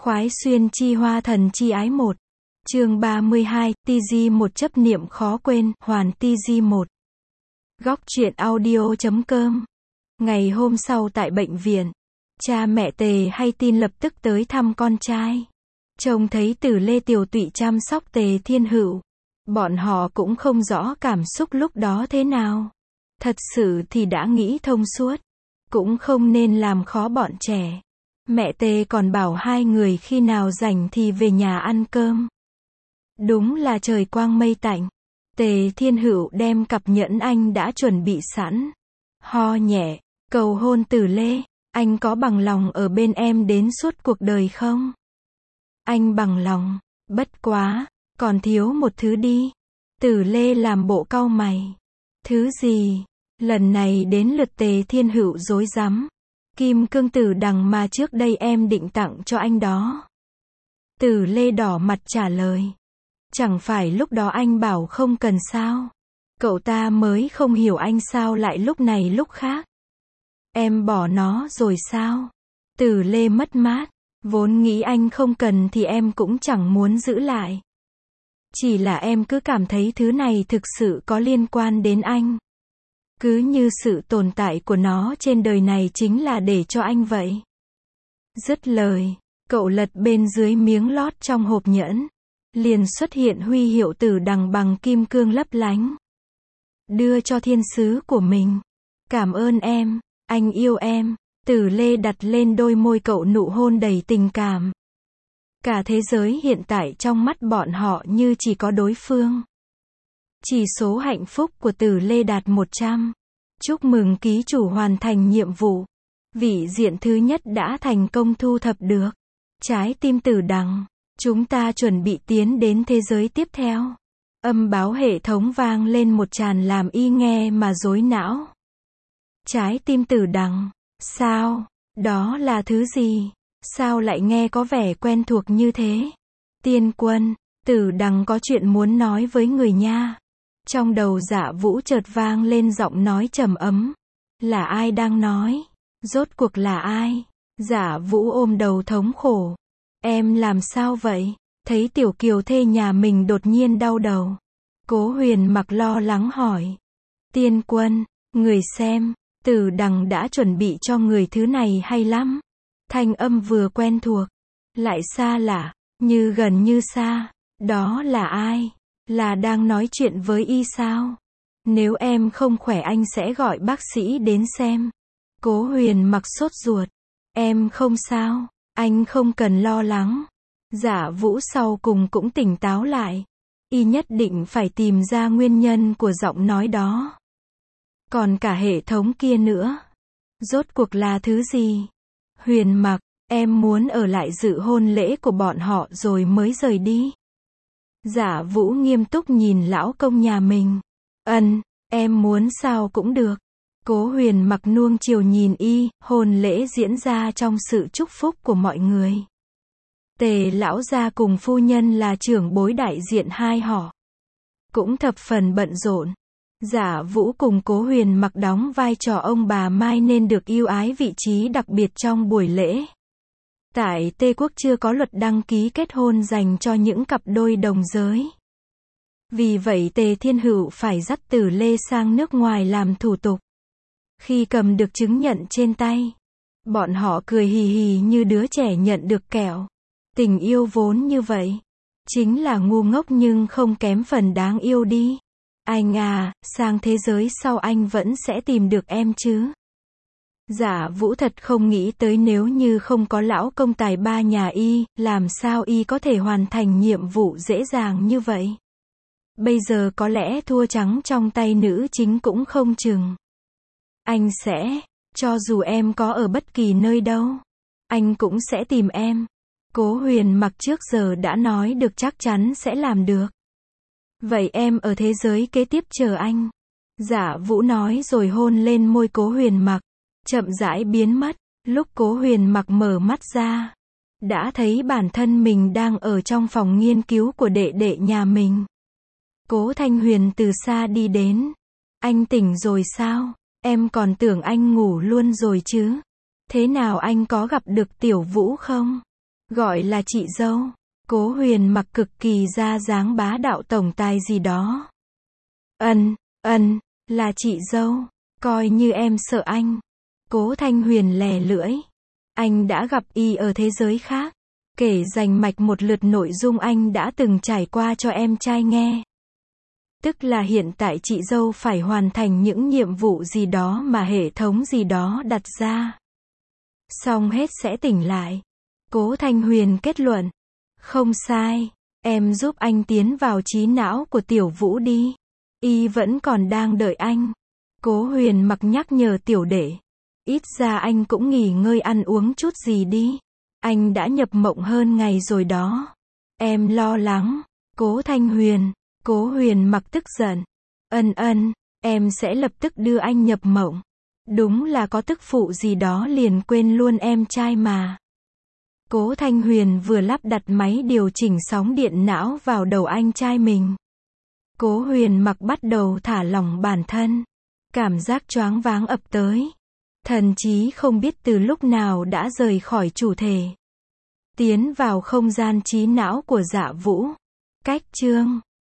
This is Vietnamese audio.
Khoái xuyên chi hoa thần chi ái một. Chương 32, TG một chấp niệm khó quên, hoàn TG một. Góc truyện audio.com. Ngày hôm sau tại bệnh viện, cha mẹ Tề hay tin lập tức tới thăm con trai. Trông thấy Tử Lê tiểu tụy chăm sóc Tề Thiên Hữu. Bọn họ cũng không rõ cảm xúc lúc đó thế nào. Thật sự thì đã nghĩ thông suốt. Cũng không nên làm khó bọn trẻ. Mẹ Tề còn bảo hai người khi nào rảnh thì về nhà ăn cơm. Đúng là trời quang mây tạnh. Tề Thiên Hữu đem cặp nhẫn anh đã chuẩn bị sẵn. Ho nhẹ, cầu hôn Tử Lê. Anh có bằng lòng ở bên em đến suốt cuộc đời không? Anh bằng lòng, bất quá, còn thiếu một thứ đi. Tử Lê làm bộ cau mày. Thứ gì? Lần này đến lượt Tề Thiên Hữu rối rắm. Kim cương tử đằng mà trước đây em định tặng cho anh đó. Tử Lê đỏ mặt trả lời. Chẳng phải lúc đó anh bảo không cần sao? Cậu ta mới không hiểu anh sao lại lúc này lúc khác. Em bỏ nó rồi sao? Tử Lê mất mát. Vốn nghĩ anh không cần thì em cũng chẳng muốn giữ lại. Chỉ là em cứ cảm thấy thứ này thực sự có liên quan đến anh. Cứ như sự tồn tại của nó trên đời này chính là để cho anh vậy. Dứt lời, cậu lật bên dưới miếng lót trong hộp nhẫn. Liền xuất hiện huy hiệu tử đằng bằng kim cương lấp lánh. Đưa cho thiên sứ của mình. Cảm ơn em, anh yêu em. Tử Lê đặt lên đôi môi cậu nụ hôn đầy tình cảm. Cả thế giới hiện tại trong mắt bọn họ như chỉ có đối phương. Chỉ số hạnh phúc của Tử Lê đạt 100. Chúc mừng ký chủ hoàn thành nhiệm vụ. Vị diện thứ nhất đã thành công thu thập được. Trái tim tử đằng. Chúng ta chuẩn bị tiến đến thế giới tiếp theo. Âm báo hệ thống vang lên một tràn làm y nghe mà rối não. Trái tim tử đằng. Sao? Đó là thứ gì? Sao lại nghe có vẻ quen thuộc như thế? Tiên quân, tử đằng có chuyện muốn nói với người nha. Trong đầu Dạ Vũ chợt vang lên giọng nói trầm ấm. Là ai đang nói? Rốt cuộc là ai? Dạ Vũ ôm đầu thống khổ. Em làm sao vậy? Thấy tiểu kiều thê nhà mình đột nhiên đau đầu. Cố Huyền Mặc lo lắng hỏi. Tiên quân, người xem, tử đằng đã chuẩn bị cho người thứ này hay lắm. Thanh âm vừa quen thuộc, lại xa lạ, như gần như xa. Đó là ai? Là đang nói chuyện với y sao? Nếu em không khỏe anh sẽ gọi bác sĩ đến xem. Cố Huyền Mặc sốt ruột. Em không sao, anh không cần lo lắng. Dạ Vũ sau cùng cũng tỉnh táo lại. Y nhất định phải tìm ra nguyên nhân của giọng nói đó. Còn cả hệ thống kia nữa. Rốt cuộc là thứ gì? Huyền Mặc, em muốn ở lại dự hôn lễ của bọn họ rồi mới rời đi. Dạ Vũ nghiêm túc nhìn lão công nhà mình. Em muốn sao cũng được. Cố Huyền Mặc nuông chiều nhìn y, hôn lễ diễn ra trong sự chúc phúc của mọi người. Tề lão gia cùng phu nhân là trưởng bối đại diện hai họ. Cũng thập phần bận rộn. Dạ Vũ cùng Cố Huyền Mặc đóng vai trò ông bà Mai nên được ưu ái vị trí đặc biệt trong buổi lễ. Tại Tây Quốc chưa có luật đăng ký kết hôn dành cho những cặp đôi đồng giới. Vì vậy Tề Thiên Hữu phải dắt Tử Lê sang nước ngoài làm thủ tục. Khi cầm được chứng nhận trên tay, bọn họ cười hì hì như đứa trẻ nhận được kẹo. Tình yêu vốn như vậy, chính là ngu ngốc nhưng không kém phần đáng yêu đi. Anh à, sang thế giới sau anh vẫn sẽ tìm được em chứ? Dạ Vũ thật không nghĩ tới nếu như không có lão công tài ba nhà y, làm sao y có thể hoàn thành nhiệm vụ dễ dàng như vậy? Bây giờ có lẽ thua trắng trong tay nữ chính cũng không chừng. Anh sẽ, cho dù em có ở bất kỳ nơi đâu, anh cũng sẽ tìm em. Cố Huyền Mặc trước giờ đã nói được chắc chắn sẽ làm được. Vậy em ở thế giới kế tiếp chờ anh. Dạ Vũ nói rồi hôn lên môi Cố Huyền Mặc. Chậm rãi biến mất. Lúc Cố Huyền Mặc mở mắt ra, đã thấy bản thân mình đang ở trong phòng nghiên cứu của đệ đệ nhà mình. Cố Thanh Huyền từ xa đi đến. Anh tỉnh rồi sao? Em còn tưởng anh ngủ luôn rồi chứ. Thế nào anh có gặp được Tiểu Vũ không? Gọi là chị dâu. Cố Huyền Mặc cực kỳ ra dáng bá đạo tổng tài gì đó. Là chị dâu. Coi như em sợ anh. Cố Thanh Huyền lè lưỡi. Anh đã gặp y ở thế giới khác. Kể rành mạch một lượt nội dung anh đã từng trải qua cho em trai nghe. Tức là hiện tại chị dâu phải hoàn thành những nhiệm vụ gì đó mà hệ thống gì đó đặt ra. Xong hết sẽ tỉnh lại. Cố Thanh Huyền kết luận. Không sai, em giúp anh tiến vào trí não của Tiểu Vũ đi. Y vẫn còn đang đợi anh. Cố Huyền Mặc nhắc nhở tiểu đệ. Ít ra anh cũng nghỉ ngơi ăn uống chút gì đi. Anh đã nhập mộng hơn ngày rồi đó. Em lo lắng. Cố Huyền Mặc tức giận. Em sẽ lập tức đưa anh nhập mộng. Đúng là có tức phụ gì đó liền quên luôn em trai mà. Cố Thanh Huyền vừa lắp đặt máy điều chỉnh sóng điện não vào đầu anh trai mình. Cố Huyền Mặc bắt đầu thả lỏng bản thân. Cảm giác choáng váng ập tới. Thần trí không biết từ lúc nào đã rời khỏi chủ thể. Tiến vào không gian trí não của Dạ Vũ. Cách chương